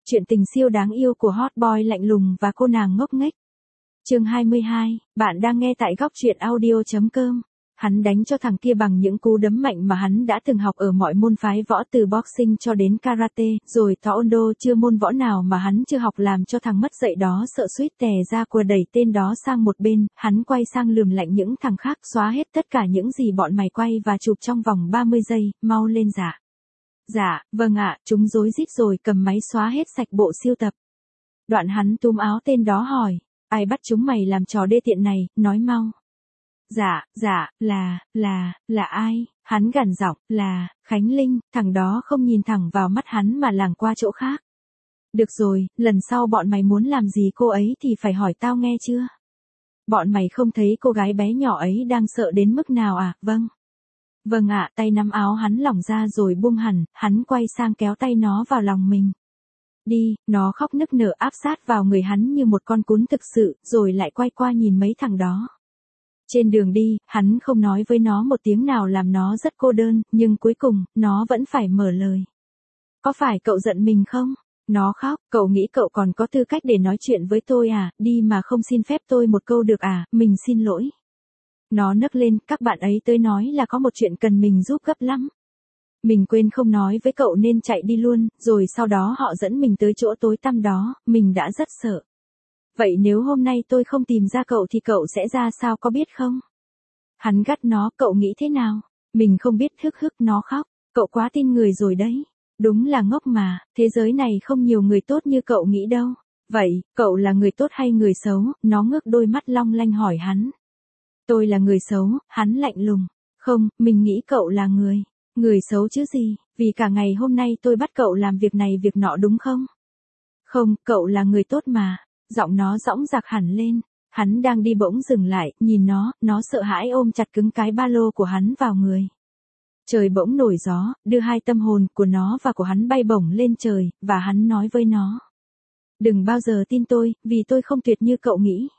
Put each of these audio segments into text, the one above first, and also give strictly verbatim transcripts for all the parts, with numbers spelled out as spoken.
Chuyện tình siêu đáng yêu của hot boy lạnh lùng và cô nàng ngốc nghếch. Chương hai mươi hai, bạn đang nghe tại góc truyện audio chấm com. Hắn đánh cho thằng kia bằng những cú đấm mạnh mà hắn đã từng học ở mọi môn phái võ từ boxing cho đến karate, rồi taekwondo, chưa môn võ nào mà hắn chưa học, làm cho thằng mất dạy đó sợ suýt tè ra quờ, đẩy tên đó sang một bên. Hắn quay sang lườm lạnh những thằng khác: xóa hết tất cả những gì bọn mày quay và chụp trong vòng ba mươi giây, mau lên. Dạ. Dạ, vâng ạ. Chúng rối rít rồi cầm máy xóa hết sạch bộ siêu tập. Đoạn hắn túm áo tên đó hỏi: ai bắt chúng mày làm trò đê tiện này, nói mau. Dạ, dạ, là, là, là ai? Hắn gằn giọng: là, Khánh Linh. Thằng đó không nhìn thẳng vào mắt hắn mà lảng qua chỗ khác. Được rồi, lần sau bọn mày muốn làm gì cô ấy thì phải hỏi tao nghe chưa? Bọn mày không thấy cô gái bé nhỏ ấy đang sợ đến mức nào à? Vâng. Vâng ạ. Tay nắm áo hắn lỏng ra rồi buông hẳn, hắn quay sang kéo tay nó vào lòng mình. Đi, nó khóc nức nở áp sát vào người hắn như một con cún thực sự, rồi lại quay qua nhìn mấy thằng đó. Trên đường đi, hắn không nói với nó một tiếng nào, làm nó rất cô đơn, nhưng cuối cùng, nó vẫn phải mở lời. Có phải cậu giận mình không? Nó khóc: cậu nghĩ cậu còn có tư cách để nói chuyện với tôi à, đi mà không xin phép tôi một câu được à, mình xin lỗi. Nó nấc lên: các bạn ấy tới nói là có một chuyện cần mình giúp gấp lắm. Mình quên không nói với cậu nên chạy đi luôn, rồi sau đó họ dẫn mình tới chỗ tối tăm đó, mình đã rất sợ. Vậy nếu hôm nay tôi không tìm ra cậu thì cậu sẽ ra sao có biết không? Hắn gắt nó: cậu nghĩ thế nào? Mình không biết. Hức hức. Nó khóc: cậu quá tin người rồi đấy. Đúng là ngốc mà, thế giới này không nhiều người tốt như cậu nghĩ đâu. Vậy, cậu là người tốt hay người xấu? Nó ngước đôi mắt long lanh hỏi hắn. Tôi là người xấu. Hắn lạnh lùng: không, mình nghĩ cậu là người. Người xấu chứ gì, vì cả ngày hôm nay tôi bắt cậu làm việc này việc nọ đúng không? Không, cậu là người tốt mà. Giọng nó dõng dạc hẳn lên. Hắn đang đi bỗng dừng lại, nhìn nó, nó sợ hãi ôm chặt cứng cái ba lô của hắn vào người. Trời bỗng nổi gió, đưa hai tâm hồn của nó và của hắn bay bổng lên trời, và hắn nói với nó: đừng bao giờ tin tôi, vì tôi không tuyệt như cậu nghĩ.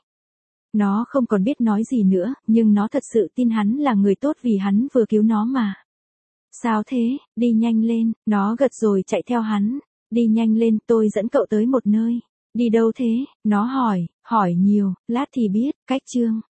Nó không còn biết nói gì nữa, nhưng nó thật sự tin hắn là người tốt vì hắn vừa cứu nó mà. Sao thế, đi nhanh lên. Nó gật rồi chạy theo hắn. Đi nhanh lên, tôi dẫn cậu tới một nơi. Đi đâu thế? Nó hỏi, hỏi nhiều, lát thì biết. Cách chương